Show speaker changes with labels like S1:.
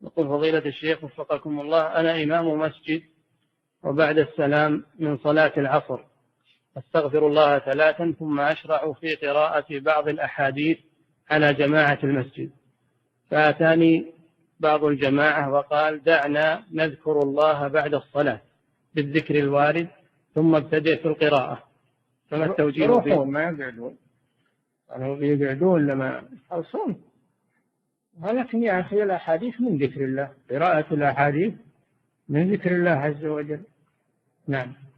S1: يقول فضيلة الشيخ وفقكم الله، أنا إمام مسجد وبعد السلام من صلاة العصر أستغفر الله 3 ثم أشرع في قراءة بعض الأحاديث على جماعة المسجد، فأتاني بعض الجماعة وقال دعنا نذكر الله بعد الصلاة بالذكر الوارد ثم ابتدئ في القراءة، فما التوجيه؟
S2: يروحون ما يقعدون، قالوا يقعدون لما يخلصون، ولكن يا أخي الأحاديث من ذكر الله، قراءة الأحاديث من ذكر الله عز وجل. نعم.